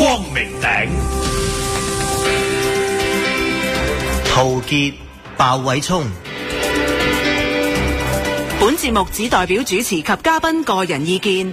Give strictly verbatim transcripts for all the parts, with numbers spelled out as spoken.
光明頂， 陶傑、鮑偉聰。 本節目只代表主持及嘉賓個人意見。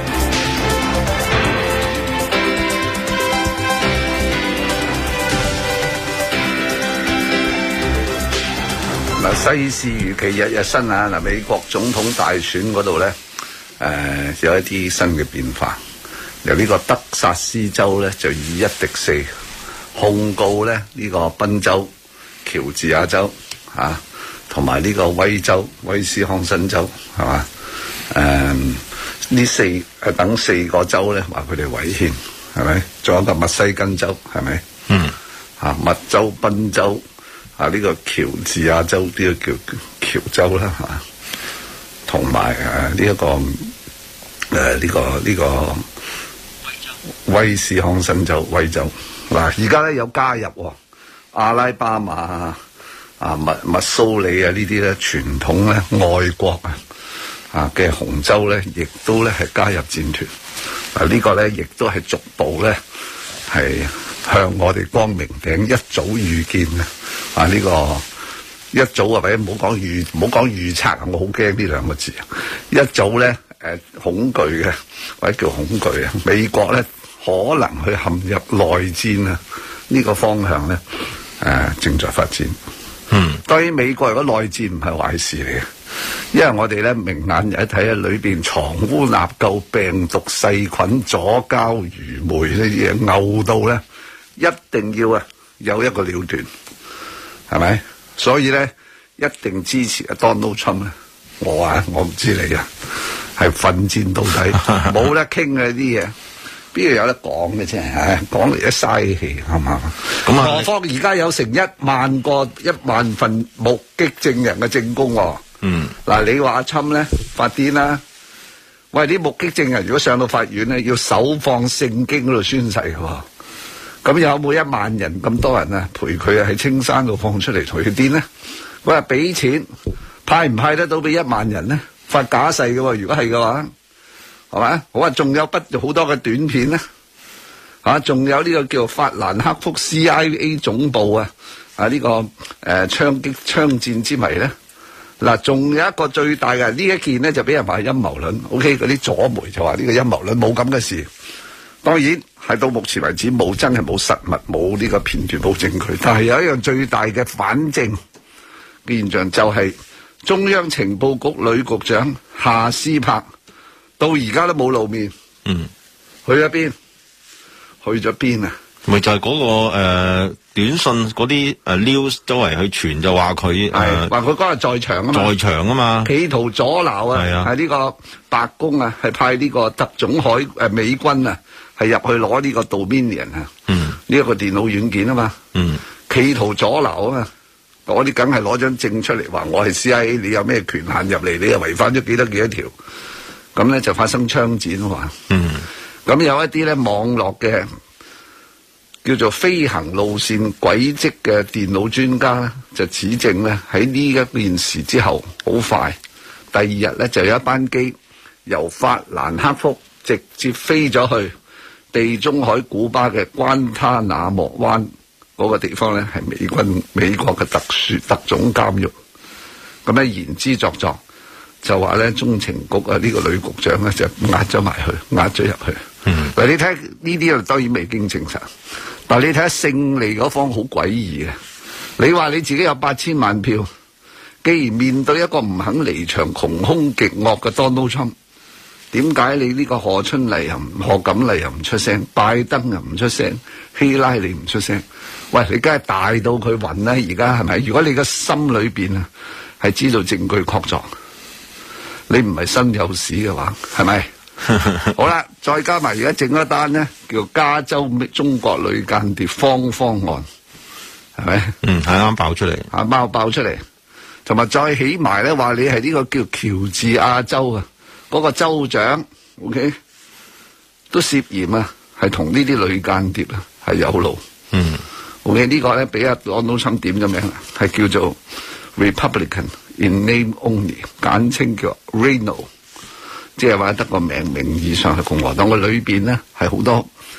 嗱，世事如期日日新啊！嗱，美國總統大選嗰度咧，誒、呃、有一啲新嘅變化。由呢個德薩斯州咧就以一敵四控告咧呢、這個賓州、喬治亞州啊，同埋呢個威州、威斯康辛州係嘛？誒呢四誒等四個州咧話佢哋違憲係咪？仲有一個密西根州係咪？嗯，啊密州、賓州啊呢、這個喬治亞州呢、這個叫喬州啦嚇，同埋誒呢一個誒呢、呃這個呢、這個。威斯康辛州、威州嗱，而家咧有加入、哦、阿拉巴馬啊、啊密密蘇里啊呢啲咧傳統咧愛國啊啊嘅紅州咧，亦都咧係加入戰團。嗱、這個、呢個咧亦都係逐步咧係向我哋光明頂一早預見嘅啊！呢、這個一早啊，或者唔好講預，唔好講預測啊，我好驚呢兩個字啊！一早咧。誒恐懼嘅，或者叫恐懼啊！美國咧可能去陷入內戰啊！呢個方向咧誒正在發展。嗯，當然美國如果內戰唔係壞事嚟嘅，因為我哋咧明眼人一睇下裏邊藏污納垢、病毒細菌、左膠愚昧呢啲嘢，嘔到咧一定要啊有一個了斷，係咪？所以咧一定支持啊 Donald Trump 啊！我啊，我唔知你啊。係奮戰到底，冇得傾嘅啲嘢，邊度有得講嘅啫？唉，講嚟一嘥氣，係嘛？咁啊，何況而家有成一萬個、一萬份目擊證人嘅證供喎。嗯，嗱，你話阿侵咧發癲啦？喂，啲目擊證人如果上到法院咧，要手放聖經嗰度宣誓喎。咁有冇一萬人咁多人啊陪佢啊喺青山度放出嚟同佢癲咧？喂，俾錢派唔派得到俾一萬人咧？發假誓嘅喎，如果係嘅話，係咪？好啊，仲有不好多嘅短片咧，嚇，仲有呢個叫法蘭克福 C I A 總部啊，啊呢個誒槍擊槍戰之謎咧，嗱，仲有一個最大嘅呢一件咧，就俾人話係陰謀論。OK，嗰啲左媒就話呢個陰謀論冇咁嘅事，當然係到目前為止冇真係冇實物，冇呢個片段冇證據，但係有一樣最大嘅反證嘅現象就係、是。中央情報局女局長夏斯柏到而家都冇露面，嗯，去咗邊？去咗邊啊？ 咪就係嗰、那個誒、呃、短信嗰啲誒 news 周圍去傳就話佢誒， 話佢嗰日在場啊嘛， 在場啊嘛， 企圖阻撓啊，係啊，係呢個白宮啊，係派呢個特種海誒、呃、美軍啊，係入去攞呢個 Dominion 啊，嗯，呢、這、一個電腦軟件啊嘛，嗯，企圖阻撓啊嘛。嗰啲梗係攞張證出嚟話我係 C I A， 你有咩權限入嚟？你又違反咗幾多幾多條？咁咧就發生槍戰話。嗯。咁有一啲咧網絡嘅叫做飛行路線軌跡嘅電腦專家咧，就指證咧喺呢一件事之後好快，第二日咧就有一班機由法蘭克福直接飛咗去地中海古巴嘅關他那莫灣。嗰、那個地方咧係美軍美國嘅特殊特種監獄，咁咧言之鑿鑿就話咧中情局啊呢、這個女局長咧就壓咗埋去，壓咗入去。嗯，嗱你睇呢啲啊當然未經證實，但係你睇下勝利嗰方好詭異嘅，你話你自己有八千萬票，既然面對一個唔肯離場、窮兇極惡嘅 Donald Trump，點解你呢個賀春麗又唔賀錦麗又唔出聲，拜登又唔出聲，希拉里唔出聲？喂，你梗係大到佢暈啦！而家係咪？如果你個心裏邊啊係知道證據確鑿，你唔係身有屎嘅話，係咪？好啦，再加埋而家整一單呢，叫加州中國女間諜方方案，係咪？嗯，係啱爆出嚟，啱啱爆出嚟，同埋再起埋咧話你係呢個叫喬治亞州啊，嗰、那個州長 ，OK， 都涉嫌啊，係同呢啲女間諜啊係有路。嗯。OK， 呢個咧俾阿 Donald Trump點咗名啦，係叫做 Republican in name only， 簡稱叫 Reno， 即係話得個名，名義上係共和黨嘅裏邊咧係好多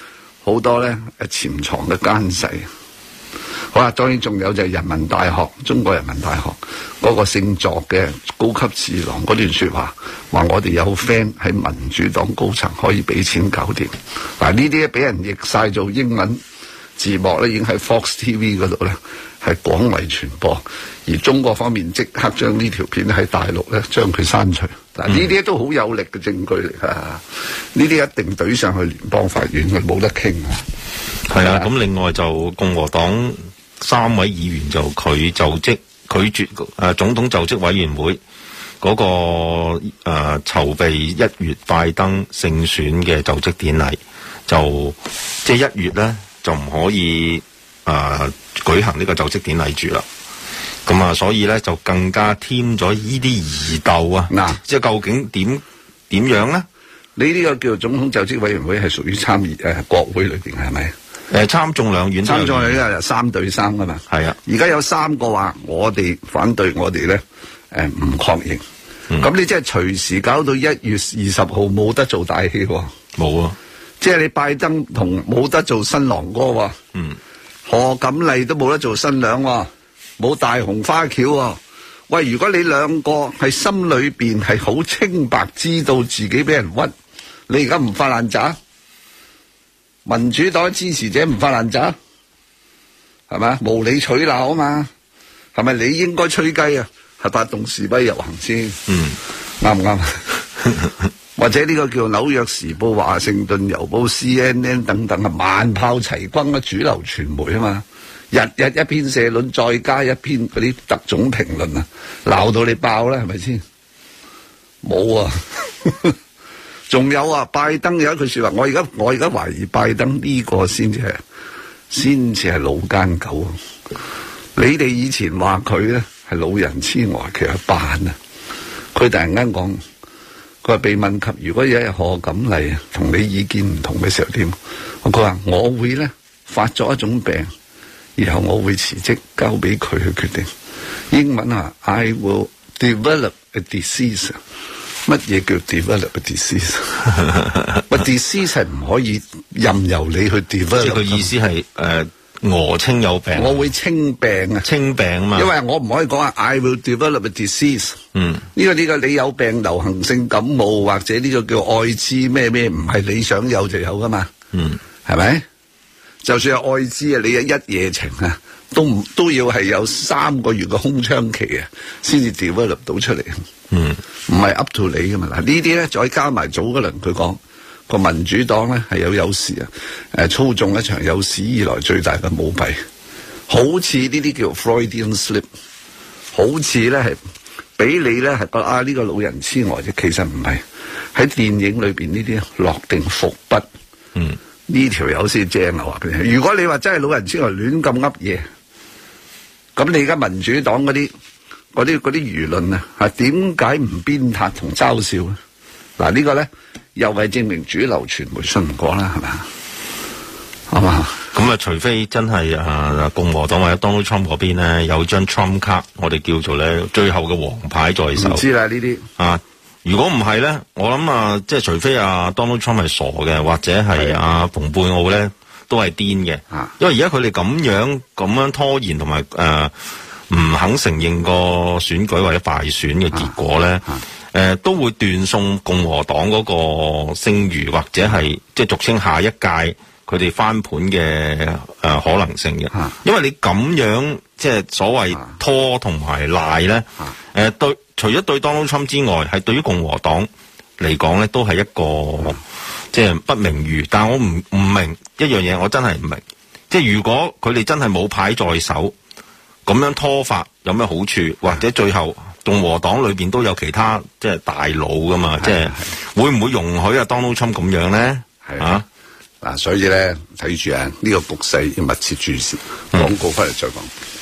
好多咧誒潛藏嘅奸細。好啦，當然仲有就係人民大學，中國人民大學嗰個姓作嘅高級智囊嗰段說話，話我哋有 friend 喺民主黨高層可以俾錢搞掂。嗱，呢啲俾人譯晒做英文字幕咧，已經喺 Fox T V 嗰度咧係廣為傳播，而中國方面即刻將呢條片喺大陸咧將佢刪除。嗱，呢啲都好有力嘅證據嚟㗎，呢啲一定懟上去聯邦法院，佢冇得傾啊。 係啊，咁另外就共和黨三位議員就拒就職拒絕誒、呃、總統就職委員會嗰、那個誒、呃、籌備一月拜登勝選嘅就職典禮，就即係一月咧就唔可以誒、呃、舉行呢個就職典禮住啦。咁啊，所以咧就更加添咗呢啲疑竇啊！嗱，即係究竟點點樣咧？ 你呢個叫做總統就職委員會係屬於參議誒國會裏邊係咪？ 誒，參眾兩院， 參眾兩院係三對三噶嘛？係啊，而家有三個話我哋反對我哋咧，誒唔確認。咁、嗯、你即係隨時搞到一月二十號冇得做大戲喎？冇啊！即係你拜登同冇得做新郎哥喎？嗯，賀錦麗都冇得做新娘喎？冇大紅花轎喎？喂，如果你兩個係心裏邊係好清白，知道自己俾人屈，你而家唔發爛渣？民主黨支持者唔發爛渣，係咪無理取鬧啊嘛？係咪你應該吹雞啊？係發動示威遊行先，嗯，啱唔啱？或者呢個叫紐約時報、華盛頓郵報、C N N 等等啊，萬炮齊轟啊，主流傳媒啊嘛，日日一篇社論，再加一篇嗰啲特種評論啊，鬧到你爆啦，係咪先？冇啊！仲有啊，拜登有一句說話，我而家我而家懷疑拜登呢個先至係先至係老奸狗。你哋以前話佢咧係老人痴呆，其實扮啊。佢突然間講，佢話被問及如果有一日賀錦麗同你意見唔同嘅時候點？佢話我會咧發作一種病，然後我會辭職交俾佢去決定。英文啊 ，I will develop a disease。乜嘢叫 develop a disease？ 個 disease 係唔可以任由你去 develop。即係佢意思係誒訛稱有病。我會稱病啊，稱病啊嘛。因為我唔可以講啊 ，I will develop a disease。嗯，呢個呢個你有病，流行性感冒或者呢個叫愛滋咩咩，唔係你想有就有噶嘛。嗯，係咪？就算係愛滋啊，你一夜情啊，都唔都要係有三個月嘅空窗期啊，先至 develop 到出嚟。嗯，唔係 up to 你噶嘛？嗱，呢啲咧再加埋早嗰輪佢講個民主黨咧係有有事啊，誒操縱一場有史以來最大嘅舞弊，好似呢啲叫 Freudian slip， 好似咧係俾你咧係覺得啊呢個老人痴呆啫，其實唔係，喺電影裏邊呢啲落定伏筆。嗯，呢條友先正啊！話俾你，如果你話真係老人痴呆亂咁噏嘢，咁你而家民主黨嗰啲。嗰啲嗰啲輿論啊，係點解唔鞭撻同嘲笑咧？嗱，呢個咧又係證明主流傳媒信唔過啦，係咪啊？係嘛？咁啊，除非真係啊共和黨或者 Donald Trump 嗰邊咧有張 Trump 卡，我哋叫做咧最後嘅王牌在手。唔知啦呢啲啊，如果唔係咧，我諗啊，即係除非啊 Donald Trump 係傻嘅，或者係啊蓬佩奧咧都係癲嘅。啊，因為而家佢哋咁樣咁樣拖延同埋誒。唔肯承認個選舉或者敗選嘅結果咧，誒、啊啊呃、都會斷送共和黨嗰個聲譽，或者係即係俗稱下一屆佢哋翻盤嘅誒、呃、可能性嘅、啊。因為你咁樣即係所謂拖同埋賴咧，誒、啊呃、對除咗對 Donald Trump 之外，係對於共和黨嚟講咧，都係一個、啊、即係不名譽。但係我唔唔明一樣嘢，我真係唔明，即係如果佢哋真係冇牌在手。咁樣拖法有咩好處？或者最後共和黨裏邊都有其他即係大佬噶嘛？即係會唔會容許啊 Donald Trump 咁樣咧？係啊，嗱，所以咧睇住啊，呢個局勢要密切注視。廣告翻嚟再講。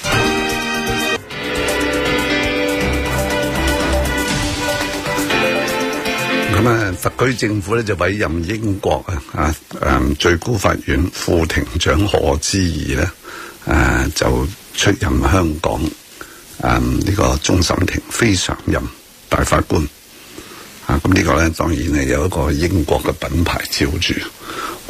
咁啊，特區政府咧就委任英國啊啊誒最高法院副庭長賀知義咧誒就。出任香港誒呢、嗯這個終審庭非常任大法官啊，咁呢個咧當然係有一個英國嘅品牌照住，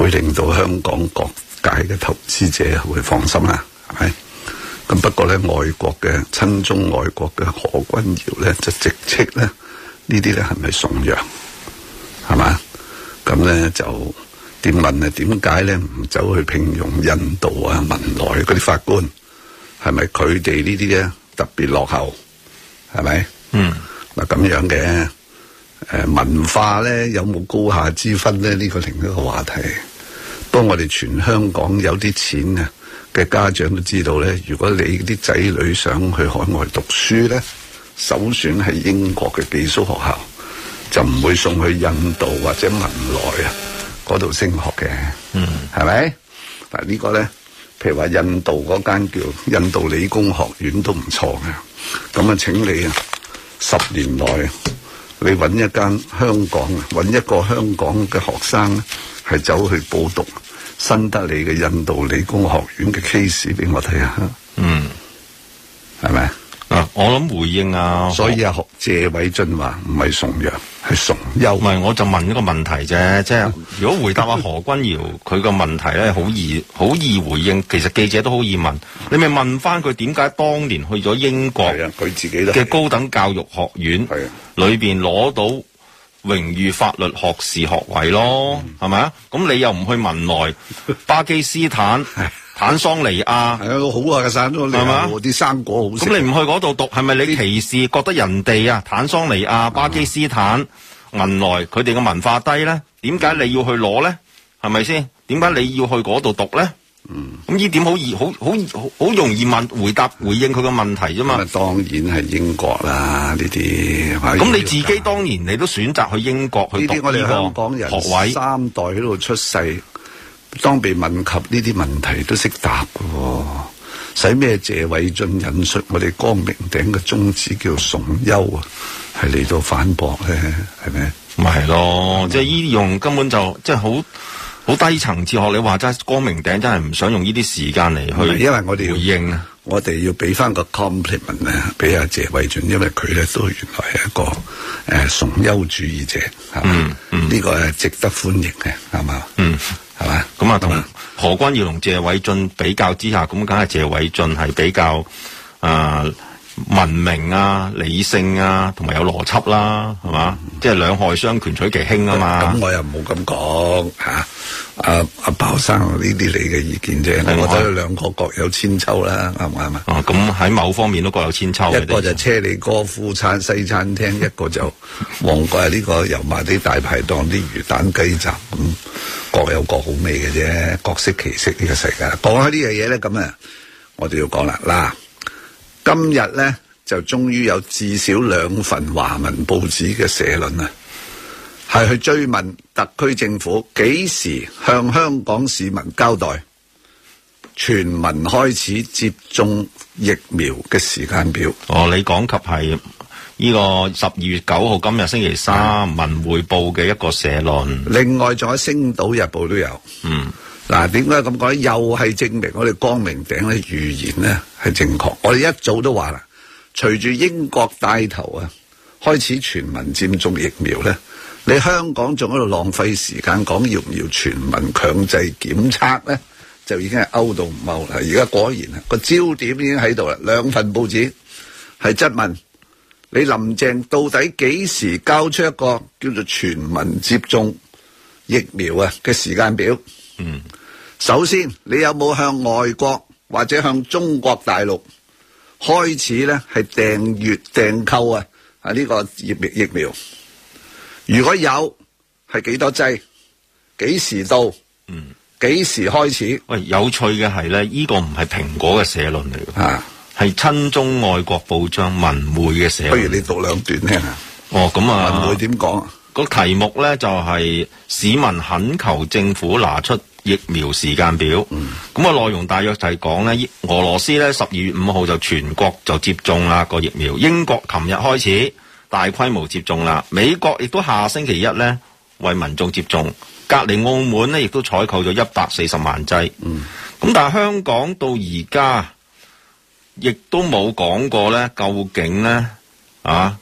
會令到香港各界嘅投資者會放心啦，係咪？咁不過咧，外國嘅親中外國嘅何君堯咧，就直斥咧呢啲咧係咪崇洋，係嘛？咁咧就點問啊？點解咧唔走去聘用印度啊、文萊嗰啲法官？係咪佢哋呢啲咧特別落後？係咪？嗯，嗱咁樣嘅誒文化咧有冇高下之分咧？呢個另一個話題。不過我哋全香港有啲錢啊嘅家長都知道咧，如果你啲仔女想去海外讀書咧，首選係英國嘅寄宿學校，就唔會送去印度或者文萊啊嗰度升學嘅。嗯，係咪？嗱呢個咧，譬如話印度嗰間叫印度理工學院都唔錯嘅。咁啊，請你啊，十年內你揾一間香港啊，揾一個香港嘅學生咧，係走去報讀新德里嘅印度理工學院嘅 case 俾我睇下。嗯，係咪啊？ 我諗回應啊， 所以啊，謝偉俊話唔係崇洋，係崇優。 唔係，我就問一個問題啫，即係如果回答阿何君堯佢個問題咧，好易好易回應。其實記者都好易問，你咪問翻佢點解當年去咗英國佢自己嘅高等教育學院裏邊攞到榮譽法律學士學位咯，係咪啊？咁你又唔去文萊、巴基斯坦、坦桑尼亞， 係啊，好啊，散咗係嘛？啲生果好食。 咁你唔去嗰度讀，係咪你歧視？覺得人哋啊，坦桑尼亞、巴基斯坦、文萊佢哋嘅文化低咧？點解你要去攞咧？係咪先？點解你要去嗰度讀咧？嗯，咁呢點好易，好好好容易問回答回應佢個問題啫嘛。 咁當然係英國啦，呢啲。 咁你自己當年你都選擇去英國去讀呢個學位。呢啲我哋香港人三代喺度出世，當被問及呢啲問題都識答嘅，使咩謝偉俊引述我哋光明頂嘅宗旨叫崇優啊，係嚟到反駁咧，係咪？ 咪係咯，即係呢用根本就即係好。好低層次學你話齋，光明頂真係唔想用呢啲時間嚟去， 因為我哋要回應啊， 我哋要俾翻個 compliment 咧，俾阿謝偉俊，因為佢咧都原來係一個誒、呃、崇優主義者，係嘛？呢、嗯嗯這個係值得歡迎嘅，係嘛？嗯，係嘛？ 咁啊，同何君堯同謝偉俊比較之下，咁梗係謝偉俊係比較啊。呃文明啊、理性啊，同埋有邏輯啦，係嘛？嗯、即係兩害相權取其輕啊嘛。 咁我又冇咁講吓，阿阿鮑生呢啲你嘅意見啫。我覺得兩個各有千秋啦，啱唔啱啊？ 哦，咁喺某方面都各有千秋。 一個就車厘哥夫餐西餐廳，一個就旺角呢個油麻地大排檔啲魚蛋雞雜，咁各有各好味嘅啫，各色其色呢個世界。講開呢樣嘢咧，咁啊，我哋要講啦，嗱。今日咧就終於有至少兩份華文報紙嘅社論啊，係去追問特區政府幾時向香港市民交代全民開始接種疫苗嘅時間表。 哦，你講及係呢個十二月九號今日星期三文匯報嘅一個社論， 另外仲有星島日報都有。嗯。嗱，點解咁講咧？又係證明我哋光明頂咧預言咧係正確。我哋一早都話啦，隨住英國帶頭啊，開始全民接種疫苗咧，你香港仲喺度浪費時間講要唔要全民強制檢測咧，就已經係勾到唔勾啦。而家果然啊，個焦點已經喺度啦。兩份報紙係質問你林鄭到底幾時交出一個叫做全民接種疫苗啊嘅時間表？嗯。首先，你有冇向外國或者向中國大陸開始咧係訂閱訂購啊？啊呢個疫苗疫苗，如果有，係幾多劑？幾時到？嗯，幾時開始？ 喂，有趣嘅係咧，呢個唔係蘋果嘅社論嚟嘅，啊，係親中愛國報章文匯嘅社論。不如你讀兩段聽下。 哦，咁啊， 文匯點講？ 個題目咧就係、是、市民懇求政府拿出疫苗時間表。咁、嗯、啊，內容大約就係講咧，俄羅斯咧十二月五號就全國就接種啦個疫苗，英國琴日開始大規模接種啦，美國亦都下星期一咧為民眾接種，隔離澳門咧亦都採購咗一百四十萬劑。咁、嗯、但係香港到而家亦都冇講過咧，究竟咧啊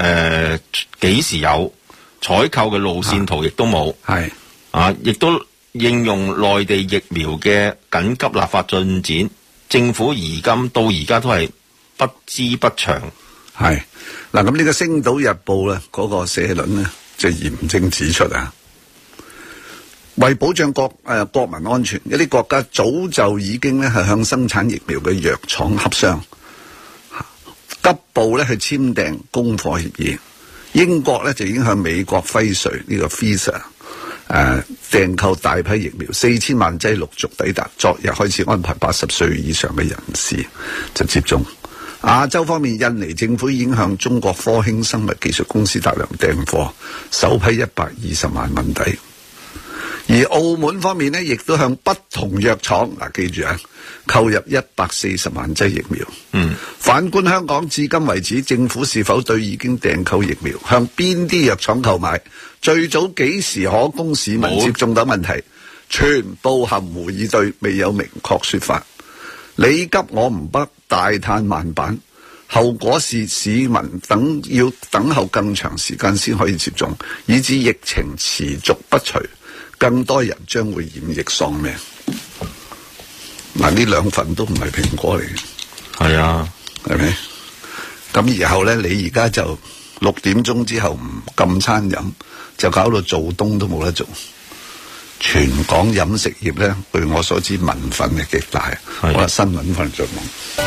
誒幾時有？採購嘅路線圖亦都冇，係啊，亦都應用內地疫苗嘅緊急立法進展，政府而今到而家都係不知不詳。 係嗱，咁呢個《星島日報》咧，嗰個社論咧就嚴正指出啊，為保障國誒、呃、國民安全，一啲國家早就已經咧係向生產疫苗嘅藥廠洽商，急步咧去簽訂供貨協議。英國咧就已經向美國輝瑞呢個 Pfizer 誒訂購大批疫苗，四千萬劑陸續抵達。昨日開始安排八十歲以上嘅人士就接種。亞洲方面，印尼政府已經向中國科興生物技術公司大量訂貨，首批一百二十萬運抵。而澳門方面呢，亦都向不同藥廠嗱，記住啊，購入一百四十萬劑疫苗。 嗯， 反觀香港，至今為止，政府是否對已經訂購疫苗向邊啲藥廠購買、最早幾時可供市民接種等問題，全部含糊以對，未有明確說法。你急我唔得，大嘆慢板，後果是市民等要等候更長時間先可以接種，以致疫情持續不除，更多人將會染疫喪命。嗱，呢兩份都唔係蘋果嚟嘅， 係啊， 係咪？咁然後咧，你而家就六點鐘之後唔禁餐飲，就搞到做冬都冇得做。全港飲食業咧，據我所知民憤係極大。我話新聞份再講。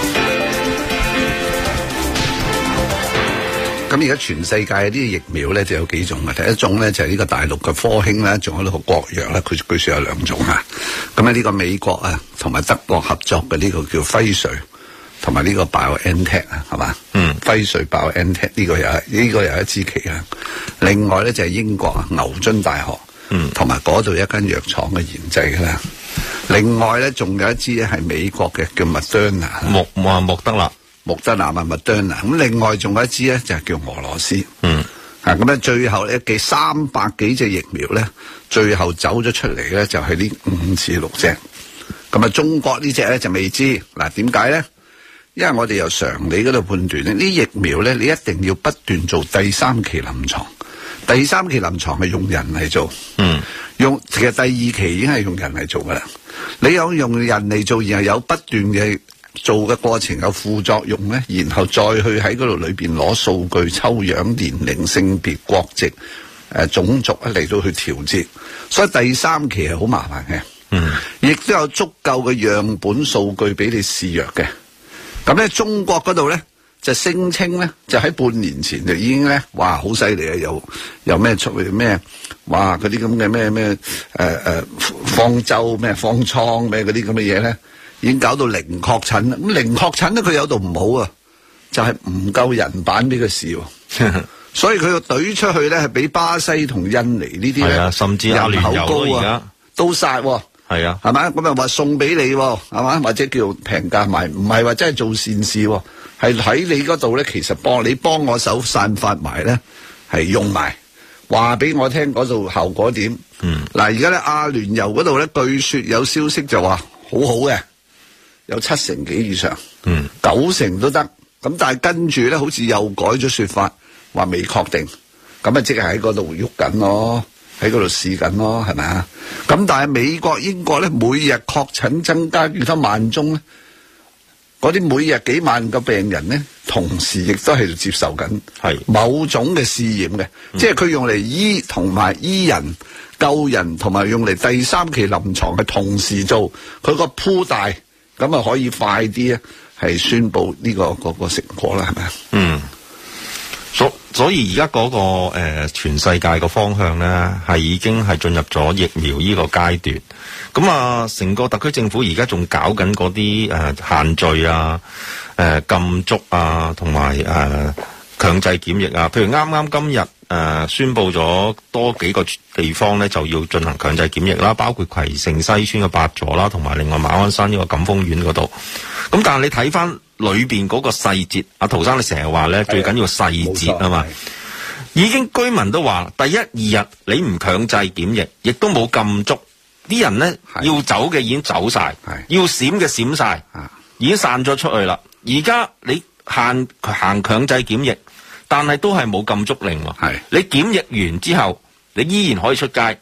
咁而家全世界啲疫苗咧就有幾種嘅，第一種咧就係呢個大陸嘅科興啦，仲有呢個國藥啦，佢據說有兩種啊。咁咧呢個美國啊同埋德國合作嘅呢個叫輝瑞，同埋呢個 BioNTech 啊，係嘛？嗯，輝瑞 BioNTech 呢個又係呢個又係一支旗啊。另外咧就係英國啊牛津大學。嗯，同埋嗰度一間藥廠嘅研製嘅啦。另外咧，仲有一支咧係美國嘅叫麥德納， 莫莫莫德納， 莫德納啊麥德納。咁另外仲有一支咧就係叫俄羅斯。嗯，啊咁咧最後咧嘅三百幾隻疫苗咧，最後走咗出嚟咧就係呢五至六隻。咁啊，中國呢隻咧就未知。嗱，點解咧？因為我哋由常理嗰度判斷咧，呢疫苗咧你一定要不斷做第三期臨床。第三期臨床係用人嚟做，嗯，用其實第二期已經係用人嚟做噶啦。你有用人嚟做，然後有不斷嘅做嘅過程有副作用咧，然後再去喺嗰度裏邊攞數據、抽樣、年齡、性別、國籍、誒、呃、種族嚟到去調節，所以第三期係好麻煩嘅，嗯，亦都有足夠嘅樣本數據俾你試藥嘅。咁咧，中國嗰度咧。就聲稱咧，就喺半年前就已經咧，哇，好犀利啊！又又咩出去咩，哇，嗰啲咁嘅咩咩誒誒方舟咩方艙咩嗰啲咁嘅嘢咧，已經搞到零確診啦。咁零確診咧，佢有度唔好啊，就係唔夠人版俾佢試喎。所以佢個隊出去咧，係比巴西同印尼呢啲咧， 甚至阿聯酋而家都殺喎。係啊，係咪？咁又話送俾你喎，係嘛？或者叫平價賣，唔係話真係做善事喎。係喺你嗰度咧，其實幫你幫我手散發埋咧，係用埋，話俾我聽嗰度效果點。嗯，嗱而家咧阿聯酋嗰度咧，據說有消息就話好好嘅，有七成幾以上，嗯，九成都得。咁但係跟住咧，好似又改咗說法，話未確定。咁啊，即係喺嗰度喐緊咯，喺嗰度試緊咯，係咪啊？咁但係美國、英國咧，每日確診增加幾多萬宗咧？嗰啲每日幾萬個病人咧，同時亦都係接受緊係某種嘅試驗嘅，即係佢用嚟醫同埋醫人、救人，同埋用嚟第三期臨床係同時做，佢個鋪大，咁啊可以快啲咧，係宣布呢個嗰個成果啦，係咪啊？嗯， 所所以而家嗰個誒、呃、全世界個方向咧，係已經係進入咗疫苗呢個階段。咁啊，成個特區政府而家仲搞緊嗰啲誒限聚啊、誒、呃、禁足啊，同埋誒強制檢疫啊。譬如啱啱今日誒、呃、宣布咗多幾個地方咧，就要進行強制檢疫啦，包括葵盛西邨嘅八座啦，同埋另外馬鞍山呢個錦豐苑嗰度。咁但係你睇翻裏邊嗰個細節，阿陶生你成日話咧，最緊要細節啊嘛。已經居民都話，第一二日你唔強制檢疫，亦都冇禁足。啲人咧要走嘅已經走晒，要閃嘅閃晒，已經散咗出去啦。而家你限行強制檢疫，但係都係冇禁足令喎。你檢疫完之後，你依然可以出街，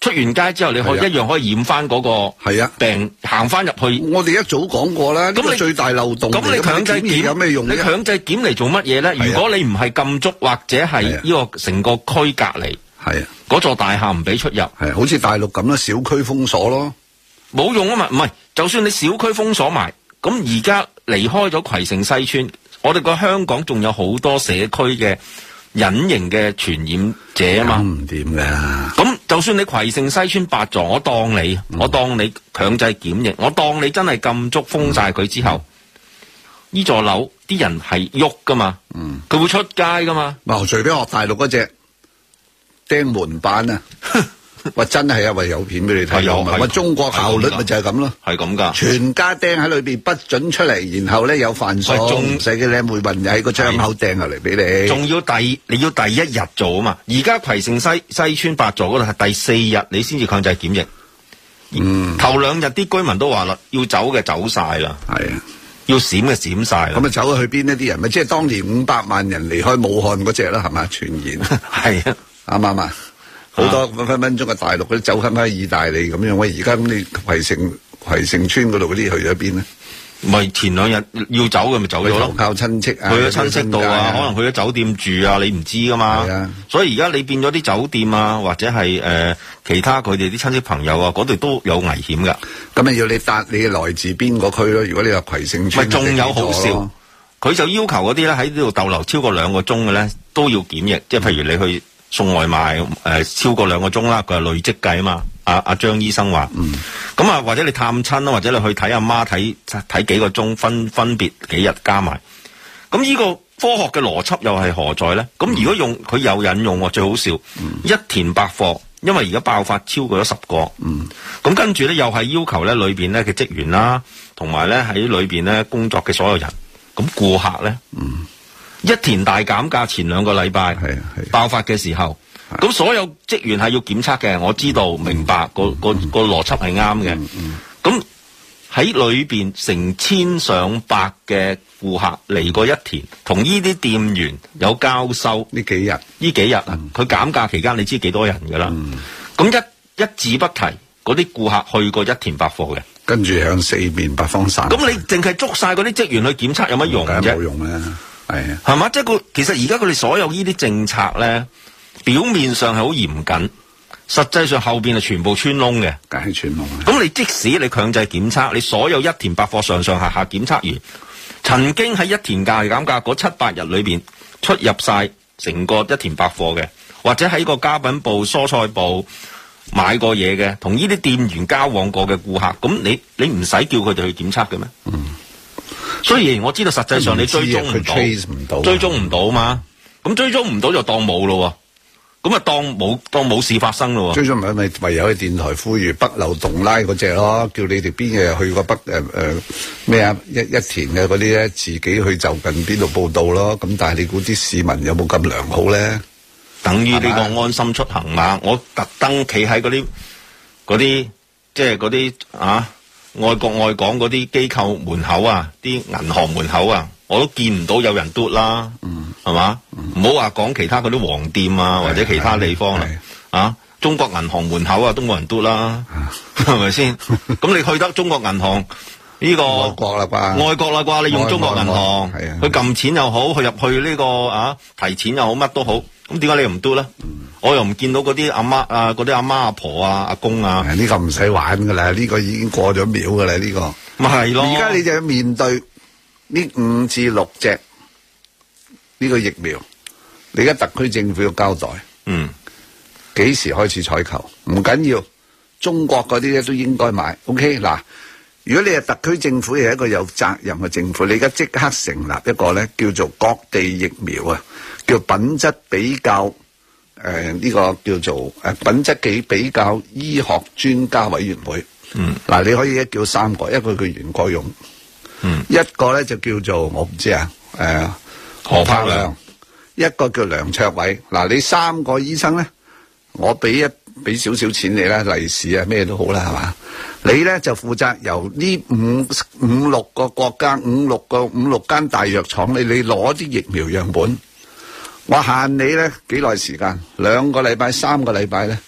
出完街之後，你可以一樣可以驗翻嗰個係啊病，行翻入去。 我哋一早講過啦，咁你最大漏洞。 咁你強制檢有咩用？ 你強制檢嚟做乜嘢咧？如果你唔係禁足或者係呢個成個區隔離，係啊，嗰座大廈唔俾出入， 係好似大陸咁啦，小區封鎖咯， 冇用啊嘛。唔係，就算你小區封鎖埋，咁而家離開咗葵盛西村，我哋個香港仲有好多社區嘅隱形嘅傳染者啊嘛， 唔掂噶。 咁就算你葵盛西村八座，我當你，嗯、我當你強制檢疫，我當你真係禁足封晒佢之後，呢、嗯、座樓啲人係喐噶嘛，佢、嗯、會出街噶嘛。 嗱，除非學大陸嗰隻釘門板啊，話真係啊，話有片俾你睇，有話中國效率咪就係咁咯，係咁噶，全家釘喺裏邊不准出嚟，然後咧有飯餸，唔使嘅靚妹運喺個窗口釘入嚟俾你，仲要第你要第一日做啊嘛，而家葵盛西西村八座嗰度係第四日你先至強制檢疫，嗯，頭兩日啲居民都話啦，要走嘅走晒啦，係啊，要閃嘅閃晒啦，咁啊走咗去邊呢啲人咪即係當年五百萬人離開武漢嗰隻啦，係咪傳言係啊，啱唔啱啊？好多分分鐘嘅大陸嗰啲走翻翻意大利咁樣，喂，而家咁你葵盛葵盛村嗰度嗰啲去咗邊咧？咪前兩日要走嘅咪走咗咯，靠親戚啊，去咗親戚度啊，可能去咗酒店住啊，你唔知噶嘛。係啊，所以而家你變咗啲酒店啊，或者係誒、呃、其他佢哋啲親戚朋友啊，嗰度都有危險噶。咁咪要你答你來自邊個區咯？如果你話葵盛村，咪仲有好笑，佢就要求嗰啲咧喺呢度逗留超過兩個鐘嘅咧都要檢疫，即係譬如你去送外賣誒、呃、超過兩個鐘啦，佢係累積計啊嘛。阿阿張醫生話，咁、嗯、啊或者你探親啦，或者你去睇阿媽睇睇幾個鐘，分分別幾日加埋。咁呢個科學嘅邏輯又係何在咧？咁、嗯、如果用佢有引用，最好笑，嗯、一田百貨，因為而家爆發超過咗十個，咁、嗯、跟住咧又係要求咧裏邊咧嘅職員啦，同埋咧喺裏邊咧工作嘅所有人，咁顧客咧，嗯、一田大減價前兩個禮拜爆發嘅時候。咁所有職員係要檢測嘅，我知道、嗯、明白、嗯、個個個邏輯係啱嘅。咁喺裏邊成千上百嘅顧客嚟過一田，同呢啲店員有交收。呢幾日呢幾日啊，佢、嗯、減價期間，你知幾多人噶啦？咁、嗯、一一字不提嗰啲顧客去過一田百貨嘅，跟住向四面八方散。咁你淨係捉晒嗰啲職員去檢測有乜用啫？冇用啊，係啊，係嘛？即係個其實而家佢哋所有呢啲政策咧。表面上係好嚴謹，實際上後邊係全部穿窿嘅，梗係穿窿。咁你即使你強制檢測，你所有一田百貨上上下下檢測完，曾經喺一田價減價嗰七八日裏邊出入晒成個一田百貨嘅，或者喺個家品部、蔬菜部買過嘢嘅，同呢啲店員交往過嘅顧客，咁你你唔使叫佢哋去檢測嘅咩？嗯。雖然我知道實際上你追蹤唔到，追蹤唔到嘛，咁追蹤唔到就當冇咯。咁啊，當冇當冇事發生咯。追咗咪咪唯有喺電台呼籲北漏洞拉嗰隻咯，叫你哋邊日去過北誒誒咩啊一一田嘅嗰啲咧，自己去就近邊度報道咯。咁但係你估啲市民有冇咁良好咧？等於呢個安心出行嘛，我特登企喺嗰啲嗰啲即係嗰啲啊愛國愛港嗰啲機構門口啊，啲銀行門口啊，我都見唔到有人嘟啦。嗯。係嘛？唔好話講其他嗰啲黃店啊，或者其他地方啦。啊，中國銀行門口啊，都冇人嘟啦，係咪先？咁你去得中國銀行呢、這個外國啦啩？外國啦啩？你用中國銀行去撳錢又好，去入去呢、這個啊提錢又好，乜都好。咁點解你又唔嘟咧？我又唔見到嗰啲阿媽啊，嗰啲阿媽阿婆啊、阿公啊。呢、這個唔使玩噶啦，呢、這個已經過咗秒噶啦，呢、這個。咪係咯。而家你就要面對呢五至六隻。呢、這個疫苗，你而家特區政府要交代，嗯，幾時開始採購？唔緊要，中國嗰啲咧都應該買。OK， 嗱，如果你係特區政府係一個有責任嘅政府，你而家即刻成立一個咧叫做各地疫苗啊，叫品質比較，誒、呃、呢、這個叫做誒品質幾比較醫學專家委員會。嗯，嗱，你可以一叫三個，一個叫袁國勇，嗯，一個咧就叫做我唔知啊，誒、呃。何柏良，一個叫梁卓偉。嗱，你三個醫生咧，我俾一俾少少錢你啦，利是啊，咩都好啦，係嘛？你咧就負責由呢五五六個國家、五六個五六間大藥廠，你你攞啲疫苗樣本，我限你咧幾耐時間，兩個禮拜、三個禮拜咧，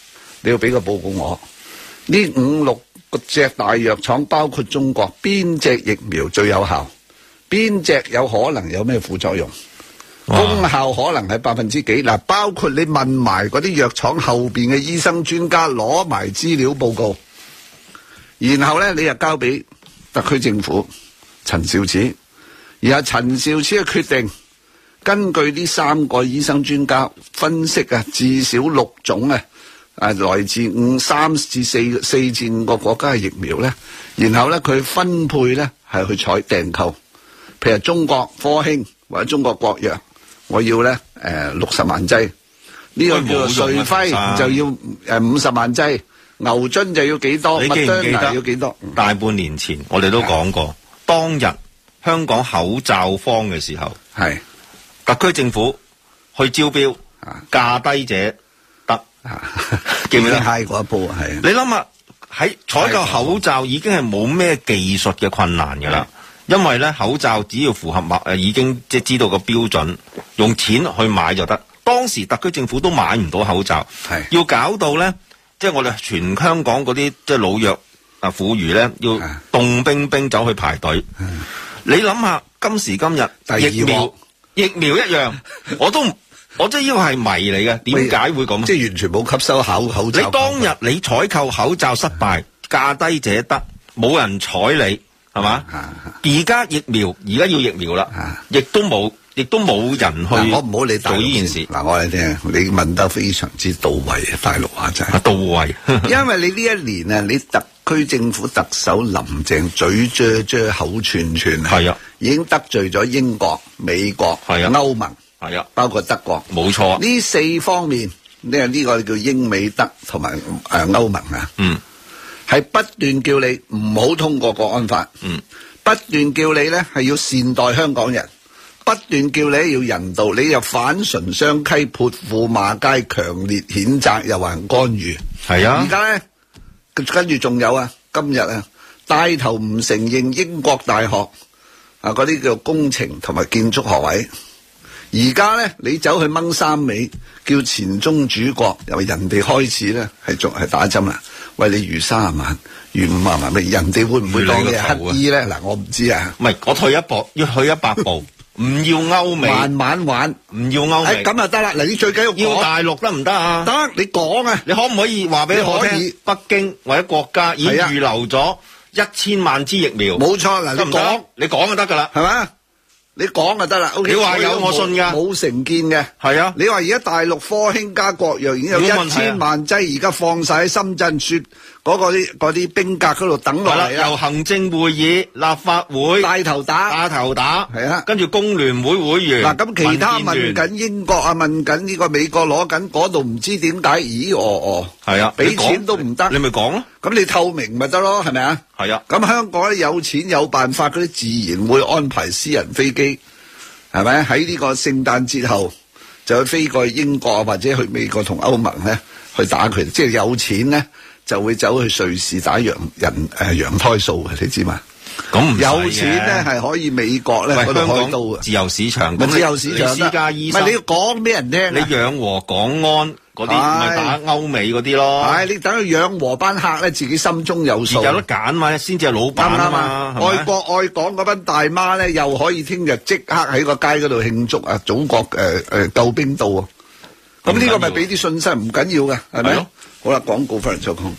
你要俾個報告我。呢五六個隻大藥廠，包括中國，邊隻疫苗最有效？邊隻有可能有咩副作用？功效可能係百分之幾？嗱，包括你問埋嗰啲藥廠後邊嘅醫生專家，攞埋資料報告，然後咧你又交俾特區政府陳肇始，然後陳肇始嘅決定，根據呢三個醫生專家分析啊，至少六種啊，誒來自五三至四四至五個國家嘅疫苗咧，然後咧佢分配咧係去採訂購，譬如中國科興或者中國國藥。我要咧誒六十萬劑，呢、這個叫做瑞輝就要誒五十萬劑，牛津就要幾多？ 你記唔記得要幾多？ 大半年前我哋都講過，當日香港口罩荒嘅時候，係特區政府去招標，價低者得，記唔記得？ 嗨嗰一波係。 你諗下喺採購口罩已經係冇咩技術嘅困難㗎啦。因為咧口罩只要符合默誒已經即係知道個標準，用錢去買就得。當時特區政府都買唔到口罩，係要搞到咧，即係我哋全香港嗰啲即係老弱啊婦孺咧，要凍冰冰走去排隊。你諗下今時今日疫苗疫苗一樣，我都我即係呢個係謎嚟嘅，點解會咁？ 即係完全冇吸收口口罩。 你當日你採購口罩失敗，價低者得，冇人睬你。係嘛？而家疫苗，而家要疫苗啦，亦都冇，亦都冇人去。 我唔好理做呢件事。 嗱，我哋聽，你問得非常之到位啊！大陸話真係到位， 因為你呢一年啊，你特區政府特首林鄭嘴啫啫口串串啊，係啊，已經得罪咗英國、美國、係啊、歐盟，係啊，包括德國，冇錯。呢四方面，呢呢個叫英美德同埋誒歐盟啊，嗯。係不斷叫你唔好通過國安法，嗯，不斷叫你咧係要善待香港人，不斷叫你要人道，你又反唇相譏、潑婦罵街、強烈譴責，又話人干預，係啊！而家咧跟住仲有啊，今日啊帶頭唔承認英國大學啊嗰啲叫工程同埋建築學位，而家咧你走去掹三尾，叫前宗主國，由人哋開始咧係仲係打針啦。喂，你預三十萬，預五十萬，咪人哋會唔會當你係乞衣咧？嗱，我唔知啊。唔係，我退一步，要去一百步，唔要歐美，慢慢玩，唔要歐美。咁就得啦。嗱，你最緊要要大陸得唔得啊？得，你講啊。你可唔可以話俾我聽？北京或者國家已經預留咗一千萬支疫苗。冇錯，嗱，你講，你講就得噶啦，係嘛？你講就得啦。你話有我信噶，冇成見嘅。係啊，你話而家大陸科興加國藥已經有一千萬劑，而家放晒喺深圳雪嗰個啲嗰啲冰格嗰度等落嚟啦。由行政會議、立法會帶頭打，帶頭打，係啊。跟住工聯會會員嗱，咁其他問緊英國啊，問緊呢個美國攞緊嗰度，唔知點解？咦哦哦，係啊，俾錢都唔得，你咪講咯。咁你透明咪得咯，係咪啊？係啊。咁香港咧有錢有辦法，嗰啲自然會安排私人飛機，係咪？喺呢個聖誕節後就去飛過去英國或者去美國同歐盟咧去打佢，即係有錢咧就會走去瑞士打羊人誒羊胎素嘅，你知嘛？咁唔有錢咧係可以美國咧嗰度開刀嘅自由市場，咁自由市場私家醫生，唔係你要講俾人聽，你養和港安嗰啲咪打歐美嗰啲咯。係你等佢養和班客咧，自己心中有數，有得揀嘛，先至係老闆啊嘛。愛國愛港嗰班大媽咧，又可以聽日即刻喺個街嗰度慶祝啊！祖國誒誒救兵到啊！咁呢個咪俾啲信息，唔緊要嘅，係咪？好啦，廣告翻嚟再講。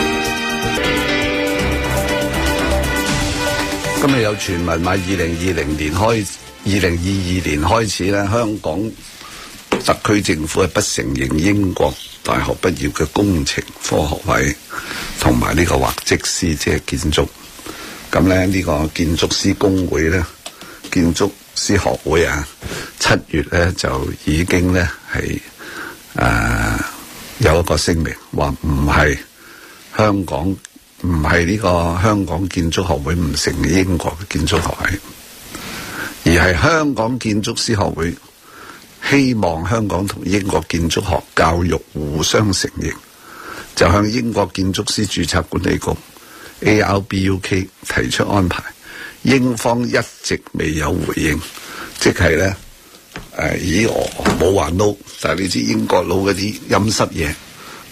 今日有傳聞話，二零二零年開，二零二二年開始咧，香港特區政府係不承認英國大學畢業嘅工程科學位，同埋呢個畫則師，即係建築。咁咧呢個建築師工會咧，建築師學會啊，七月咧就已經咧係誒有一個聲明，話唔係香港。唔係呢個香港建築學會唔承認英國嘅建築學位，而係香港建築師學會希望香港同英國建築學教育互相承認，就向英國建築師註冊管理局 A R B U K 提出安排，英方一直未有回應，即係咧誒，咦我冇話 no， 但係你知英國佬嗰啲陰濕嘢。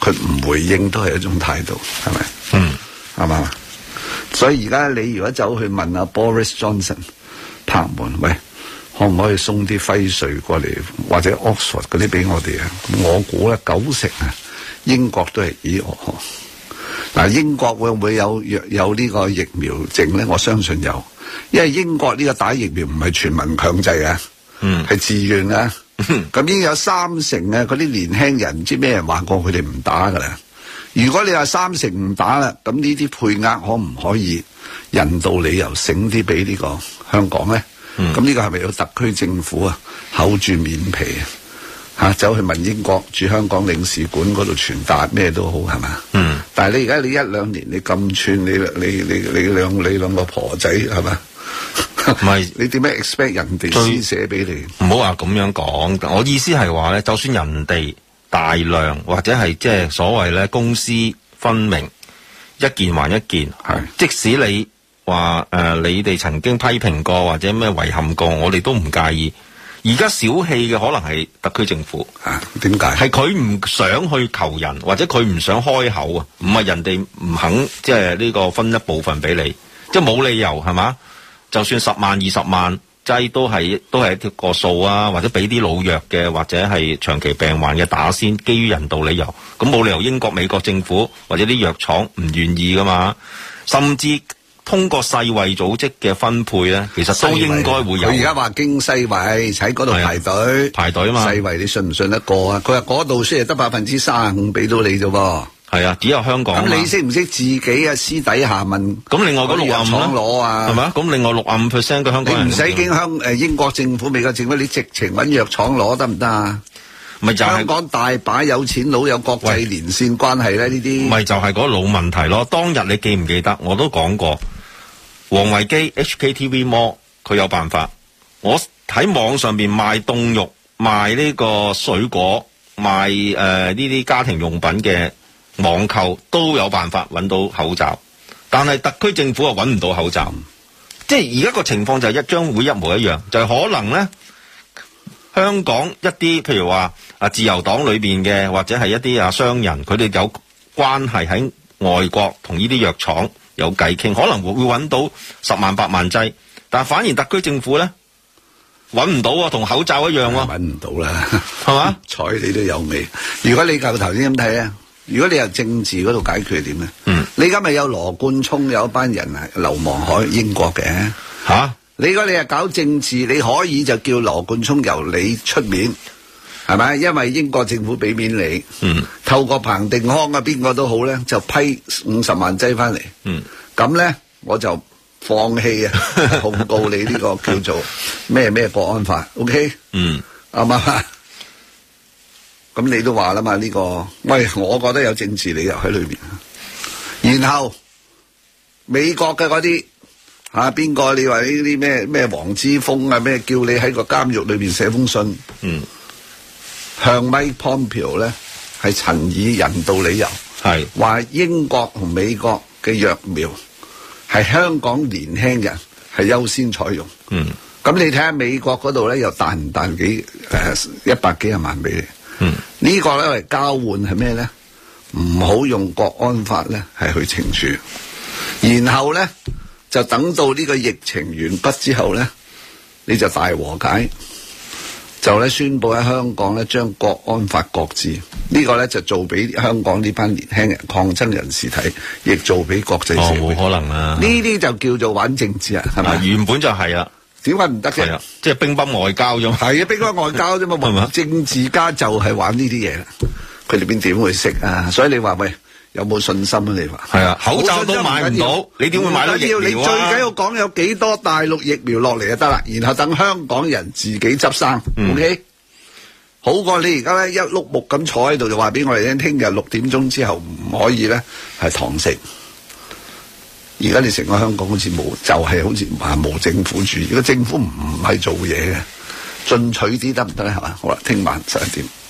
佢唔回應都係一種態度，係咪？ 嗯， 係嘛？所以而家你如果走去問阿 Boris Johnson 拍門，喂，可唔可以送啲輝瑞過嚟，或者 Oxford 嗰啲俾我哋啊？我估咧九成啊，英國都係咦哦。嗱，英國會唔會有有呢個疫苗證咧？我相信有，因為英國呢個打疫苗唔係全民強制嘅，嗯，係自願嘅。咁已經有三成嘅嗰啲年輕人，唔知咩人話過佢哋唔打噶啦。如果你話三成唔打啦，咁呢啲配額可唔可以人道理由醒啲俾呢個香港咧？咁呢、嗯、個係咪有特區政府啊厚住面皮啊？吓、啊、走去問英國駐香港領事館嗰度傳達咩都好係嘛？嗯。但係你而家你一兩年你咁串，你你你你兩你兩個婆仔係嘛？唔係你點樣 expect 人哋施捨俾你？ 唔好話咁樣講，我意思係話咧，就算人哋大量或者係即係所謂咧公私分明，一件還一件，係即使你話誒、呃、你哋曾經批評過或者咩遺憾過，我哋都唔介意。而家小氣嘅可能係特區政府啊？點解？係佢唔想去求人，或者佢唔想開口啊？唔係人哋唔肯，即係呢個分一部分俾你，即係冇理由係嘛？就算十萬二十萬劑都係都係一條個數啊，或者俾啲老弱嘅或者係長期病患嘅打先，基於人道理由，咁冇理由英國美國政府或者啲藥廠唔願意噶嘛？甚至通過世衛組織嘅分配咧，其實都應該會有。 佢而家話經世衛喺嗰度排隊排隊啊嘛。 世衛你信唔信得過啊？佢話嗰度雖然得百分之三十五俾到你啫喎。 係啊，只有香港。咁你識唔識自己啊？私底下問。 咁另外嗰六十五攞啊， 係咪啊？咁另外六十五 percent 嘅香港人， 你唔使經香誒英國政府、美國政府，你直情揾藥廠攞得唔得啊？咪就係、香港大把有錢佬有國際連線關係咧，呢啲咪就係嗰個老問題咯。當日你記唔記得？我都講過，王維基 H K T V Mall 佢有辦法。我喺網上邊賣凍肉、賣呢個水果、賣誒呢啲家庭用品嘅網購都有辦法揾到口罩，但係特區政府啊揾唔到口罩。嗯、即係而家個情況就係一張會一模一樣，就係、是、可能咧。香港一啲譬如話啊自由黨裏邊嘅或者係一啲啊商人，佢哋有關係喺外國同呢啲藥廠有計傾，可能會會揾到十萬八萬劑，但係反而特區政府咧揾唔到啊，同口罩一樣喎， 揾唔到啦， 係嘛？ 睬你都有味。如果你舊頭先咁睇啊，如果你由政治嗰度解決係點咧？嗯，你今日有羅冠聰有一班人係流亡海英國嘅嚇。啊你如果你係搞政治，你可以就叫羅冠聰由你出面，係咪？因為英國政府俾面你，嗯，透過彭定康啊，邊個都好咧，就批五十萬劑翻嚟，嗯，咁咧我就放棄啊，控告你呢個叫做咩咩國安法 ，OK， 嗯，啱唔啱？咁你都話啦嘛，呢個喂，我覺得有政治理由喺裏邊，然後美國嘅嗰啲。啊！邊個你話呢啲咩咩黃之鋒啊？咩叫你喺個監獄裏邊寫封信？嗯，向 Mike Pompeo 咧係陳以人道理由，係話英國同美國嘅藥苗係香港年輕人係優先採用。嗯，咁你睇下美國嗰度咧又彈唔彈幾誒一百幾廿萬俾你？嗯，這個、呢個咧係交換係咩咧？唔好用國安法咧係去懲處，然後咧。就等到呢個疫情完畢之後咧，你就大和解，就咧宣布喺香港咧將國安法擱置，呢、呢個咧就做俾香港呢班年輕人抗爭人士睇，亦做俾國際社會。 哦，冇可能啊！ 呢啲就叫做玩政治啊，係咪？ 原本就係啊， 點解唔得嘅？ 即係乒乓外交啫嘛。係啊， 乒乓外交啫嘛。係嘛？政治家就係玩呢啲嘢啦，佢哋邊點會識啊？所以你話喂。有冇信心啊？你話係啊，口罩都買唔到，你點會買到疫苗啊？ 你最緊要講有幾多大陸疫苗落嚟就得啦，然後等香港人自己執生、嗯、，OK？好過你而家咧一碌木咁坐喺度就話俾我哋聽，聽日六點鐘之後唔可以咧係堂食。而家你成個香港好似冇，就係、是、好似話冇政府主義。如果政府唔係做嘢嘅，進取啲得唔得咧？係嘛？好啦，聽晚十一點。